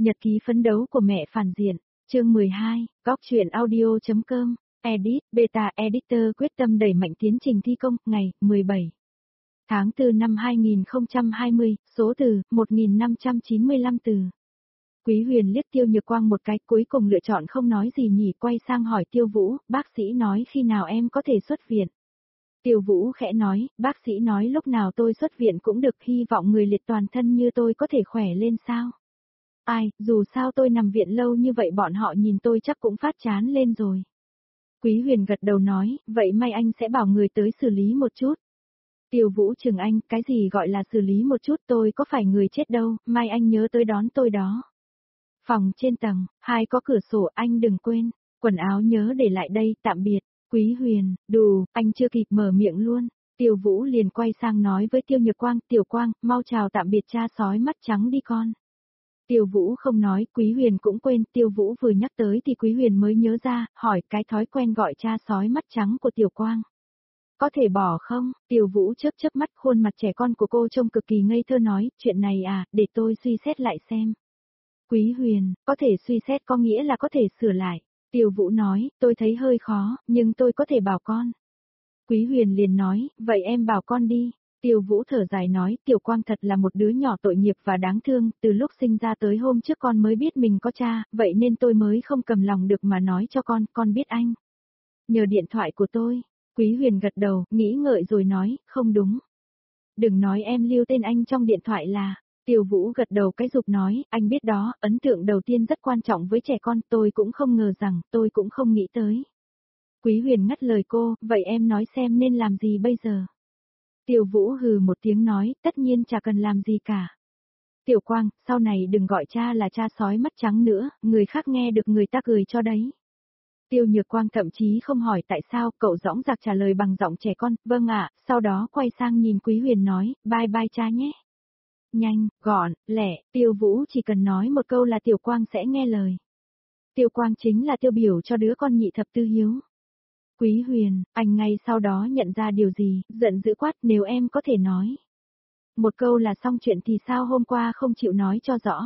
Nhật ký phấn đấu của mẹ phản diện, chương 12, góc truyện audio.com, edit, beta editor quyết tâm đẩy mạnh tiến trình thi công, ngày 17 tháng 4 năm 2020, số từ 1595 từ. Quý Huyền liếc Tiêu Nhược Quang một cái, cuối cùng lựa chọn không nói gì nhỉ, quay sang hỏi Tiêu Vũ, bác sĩ nói khi nào em có thể xuất viện. Tiêu Vũ khẽ nói, bác sĩ nói lúc nào tôi xuất viện cũng được, hy vọng người liệt toàn thân như tôi có thể khỏe lên sao. Ai, dù sao tôi nằm viện lâu như vậy bọn họ nhìn tôi chắc cũng phát chán lên rồi. Quý Huyền gật đầu nói, vậy may anh sẽ bảo người tới xử lý một chút. Tiêu Vũ chừng anh, cái gì gọi là xử lý một chút, tôi có phải người chết đâu, may anh nhớ tới đón tôi đó. Phòng trên tầng, 2 có cửa sổ, anh đừng quên, quần áo nhớ để lại đây, tạm biệt. Quý Huyền, đù, anh chưa kịp mở miệng luôn. Tiêu Vũ liền quay sang nói với Tiêu Nhược Quang, Tiểu Quang, mau chào tạm biệt cha sói mắt trắng đi con. Tiêu Vũ không nói, Quý Huyền cũng quên, Tiêu Vũ vừa nhắc tới thì Quý Huyền mới nhớ ra, hỏi cái thói quen gọi cha sói mắt trắng của Tiểu Quang. Có thể bỏ không? Tiêu Vũ chớp chớp mắt, khuôn mặt trẻ con của cô trông cực kỳ ngây thơ nói, chuyện này à, để tôi suy xét lại xem. Quý Huyền, có thể suy xét có nghĩa là có thể sửa lại. Tiêu Vũ nói, tôi thấy hơi khó, nhưng tôi có thể bảo con. Quý Huyền liền nói, vậy em bảo con đi. Tiêu Vũ thở dài nói, Tiểu Quang thật là một đứa nhỏ tội nghiệp và đáng thương, từ lúc sinh ra tới hôm trước con mới biết mình có cha, vậy nên tôi mới không cầm lòng được mà nói cho con biết anh. Nhờ điện thoại của tôi. Quý Huyền gật đầu, nghĩ ngợi rồi nói, không đúng. Đừng nói em lưu tên anh trong điện thoại là. Tiêu Vũ gật đầu cái giục nói, anh biết đó, ấn tượng đầu tiên rất quan trọng với trẻ con, tôi cũng không ngờ rằng, tôi cũng không nghĩ tới. Quý Huyền ngắt lời cô, vậy em nói xem nên làm gì bây giờ? Tiêu Vũ hừ một tiếng nói, tất nhiên chả cần làm gì cả. Tiểu Quang, sau này đừng gọi cha là cha sói mắt trắng nữa, người khác nghe được người ta cười cho đấy. Tiêu Nhược Quang thậm chí không hỏi tại sao, cậu dõng dạc trả lời bằng giọng trẻ con, vâng ạ, sau đó quay sang nhìn Quý Huyền nói, bye bye cha nhé. Nhanh, gọn, lẹ, Tiêu Vũ chỉ cần nói một câu là Tiểu Quang sẽ nghe lời. Tiêu Quang chính là tiêu biểu cho đứa con nhị thập tư hiếu. Quý Huyền, anh ngay sau đó nhận ra điều gì, giận dữ quát, nếu em có thể nói. Một câu là xong chuyện thì sao hôm qua không chịu nói cho rõ.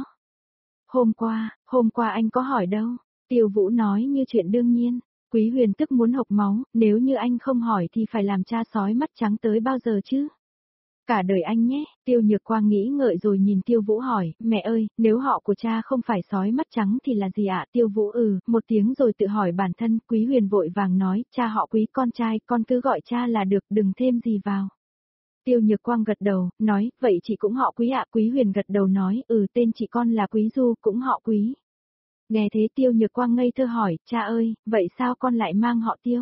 Hôm qua anh có hỏi đâu. Tiêu Vũ nói như chuyện đương nhiên. Quý Huyền tức muốn hộc máu, nếu như anh không hỏi thì phải làm cha sói mắt trắng tới bao giờ chứ? Cả đời anh nhé. Tiêu Nhược Quang nghĩ ngợi rồi nhìn Tiêu Vũ hỏi, mẹ ơi, nếu họ của cha không phải sói mắt trắng thì là gì ạ? Tiêu Vũ một tiếng rồi tự hỏi bản thân. Quý Huyền vội vàng nói, cha họ Quý, con trai, con cứ gọi cha là được, đừng thêm gì vào. Tiêu Nhược Quang gật đầu, nói, vậy chị cũng họ Quý ạ? Quý Huyền gật đầu nói, tên chị con là Quý Du, cũng họ Quý. Nghe thế Tiêu Nhược Quang ngây thơ hỏi, cha ơi, vậy sao con lại mang họ Tiêu?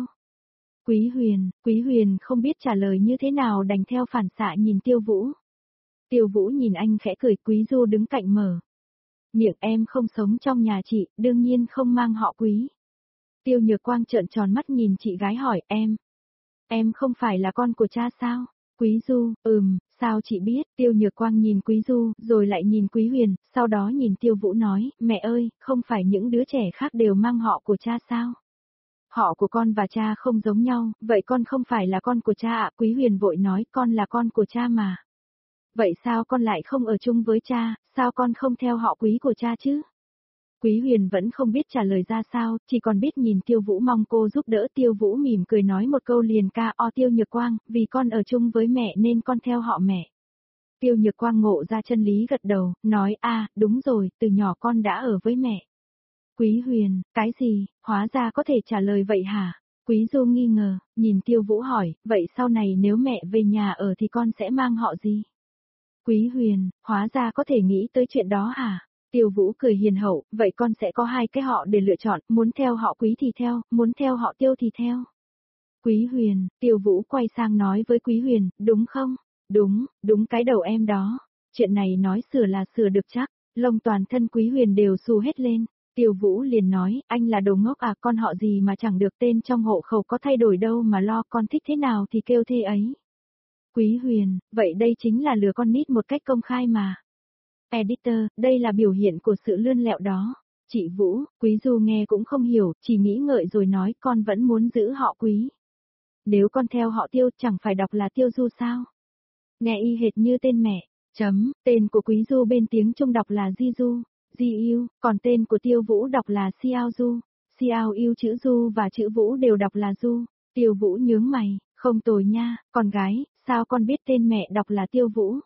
Quý Huyền không biết trả lời như thế nào đành theo phản xạ nhìn Tiêu Vũ. Tiêu Vũ nhìn anh khẽ cười, Quý Du đứng cạnh mở miệng, em không sống trong nhà chị, đương nhiên không mang họ Quý. Tiêu Nhược Quang trợn tròn mắt nhìn chị gái hỏi, em không phải là con của cha sao? Quý Du, sao chị biết? Tiêu Nhược Quang nhìn Quý Du, rồi lại nhìn Quý Huyền, sau đó nhìn Tiêu Vũ nói, mẹ ơi, không phải những đứa trẻ khác đều mang họ của cha sao? Họ của con và cha không giống nhau, vậy con không phải là con của cha ạ? Quý Huyền vội nói, con là con của cha mà. Vậy sao con lại không ở chung với cha, sao con không theo họ Quý của cha chứ? Quý Huyền vẫn không biết trả lời ra sao, chỉ còn biết nhìn Tiêu Vũ mong cô giúp đỡ. Tiêu Vũ mỉm cười nói một câu liền, Tiêu Nhược Quang, vì con ở chung với mẹ nên con theo họ mẹ. Tiêu Nhược Quang ngộ ra chân lý gật đầu, nói, đúng rồi, từ nhỏ con đã ở với mẹ. Quý Huyền, cái gì, hóa ra có thể trả lời vậy hả? Quý Du nghi ngờ, nhìn Tiêu Vũ hỏi, vậy sau này nếu mẹ về nhà ở thì con sẽ mang họ gì? Quý Huyền, hóa ra có thể nghĩ tới chuyện đó hả? Tiêu Vũ cười hiền hậu, vậy con sẽ có 2 cái họ để lựa chọn, muốn theo họ Quý thì theo, muốn theo họ Tiêu thì theo. Quý Huyền, Tiêu Vũ quay sang nói với Quý Huyền, đúng không? Đúng cái đầu em đó. Chuyện này nói sửa là sửa được chắc, lông toàn thân Quý Huyền đều xù hết lên. Tiêu Vũ liền nói, anh là đồ ngốc à, con họ gì mà chẳng được, tên trong hộ khẩu có thay đổi đâu mà lo, con thích thế nào thì kêu thế ấy. Quý Huyền, vậy đây chính là lừa con nít một cách công khai mà. Editor, đây là biểu hiện của sự lươn lẹo đó. Chị Vũ, Quý Du nghe cũng không hiểu, chỉ nghĩ ngợi rồi nói, con vẫn muốn giữ họ Quý. Nếu con theo họ Tiêu chẳng phải đọc là Tiêu Du sao? Nghe y hệt như tên mẹ, tên của Quý Du bên tiếng Trung đọc là Di Du. Ji-yu, còn tên của Tiêu Vũ đọc là Xiao Du. Xiao Yu chữ Du và chữ Vũ đều đọc là Du. Tiêu Vũ nhướng mày, không tồi nha, con gái, sao con biết tên mẹ đọc là Tiêu Vũ?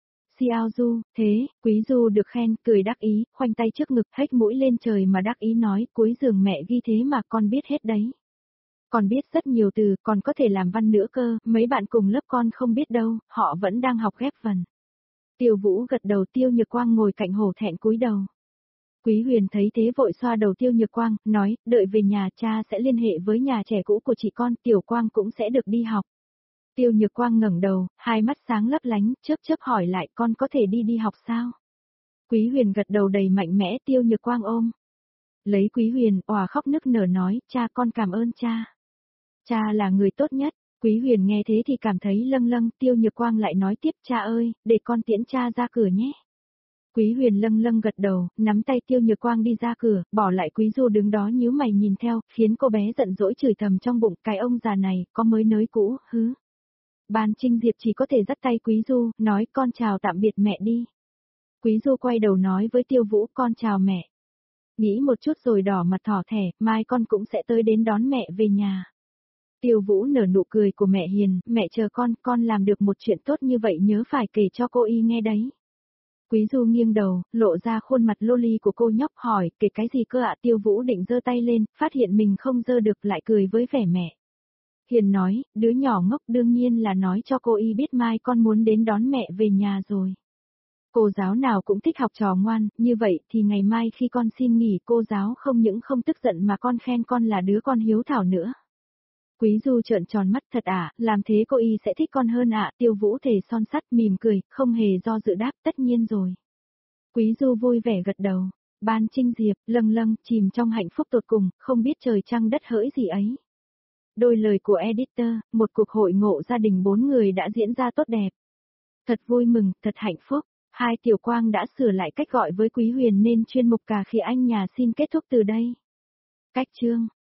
Xiao Du, thế, Quý Du được khen, cười đắc ý, khoanh tay trước ngực, hếch mũi lên trời mà đắc ý nói, cuối giường mẹ ghi thế mà con biết hết đấy. Con biết rất nhiều từ, còn có thể làm văn nữa cơ, mấy bạn cùng lớp con không biết đâu, họ vẫn đang học ghép vần. Tiêu Vũ gật đầu, Tiêu Nhược Quang ngồi cạnh hổ thẹn cúi đầu. Quý Huyền thấy thế vội xoa đầu Tiêu Nhược Quang, nói, đợi về nhà cha sẽ liên hệ với nhà trẻ cũ của chị con, Tiểu Quang cũng sẽ được đi học. Tiêu Nhược Quang ngẩng đầu, hai mắt sáng lấp lánh, chớp chớp hỏi lại, con có thể đi học sao? Quý Huyền gật đầu đầy mạnh mẽ, Tiêu Nhược Quang ôm lấy Quý Huyền, òa khóc nức nở nói, cha con cảm ơn cha. Cha là người tốt nhất. Quý Huyền nghe thế thì cảm thấy lâng lâng, Tiêu Nhược Quang lại nói tiếp, cha ơi, để con tiễn cha ra cửa nhé. Quý Huyền lâng lâng gật đầu, nắm tay Tiêu Nhược Quang đi ra cửa, bỏ lại Quý Du đứng đó nhíu mày nhìn theo, khiến cô bé giận dỗi chửi thầm trong bụng, cái ông già này, có mới nới cũ, hứ. Ban Trinh Diệp chỉ có thể dắt tay Quý Du, nói con chào tạm biệt mẹ đi. Quý Du quay đầu nói với Tiêu Vũ, con chào mẹ. Nghĩ một chút rồi đỏ mặt thỏ thẻ, mai con cũng sẽ tới đến đón mẹ về nhà. Tiêu Vũ nở nụ cười của mẹ hiền, mẹ chờ con làm được một chuyện tốt như vậy nhớ phải kể cho cô y nghe đấy. Quý Du nghiêng đầu, lộ ra khuôn mặt loli của cô nhóc hỏi, kể cái gì cơ ạ? Tiêu Vũ định giơ tay lên, phát hiện mình không giơ được lại cười với vẻ mẹ hiền nói, đứa nhỏ ngốc đương nhiên là nói cho cô y biết mai con muốn đến đón mẹ về nhà rồi. Cô giáo nào cũng thích học trò ngoan, như vậy thì ngày mai khi con xin nghỉ cô giáo không những không tức giận mà con khen con là đứa con hiếu thảo nữa. Quý Du trợn tròn mắt, thật à, làm thế cô y sẽ thích con hơn ạ. Tiêu Vũ thề son sắt mỉm cười, không hề do dự đáp, tất nhiên rồi. Quý Du vui vẻ gật đầu. Ban Trinh Diệp, lâng lâng, chìm trong hạnh phúc tột cùng, không biết trời trăng đất hỡi gì ấy. Đôi lời của editor, một cuộc hội ngộ gia đình 4 người đã diễn ra tốt đẹp. Thật vui mừng, thật hạnh phúc. Hai Tiểu Quang đã sửa lại cách gọi với Quý Huyền nên chuyên mục Cà Khịa Anh Nhà xin kết thúc từ đây. Cách chương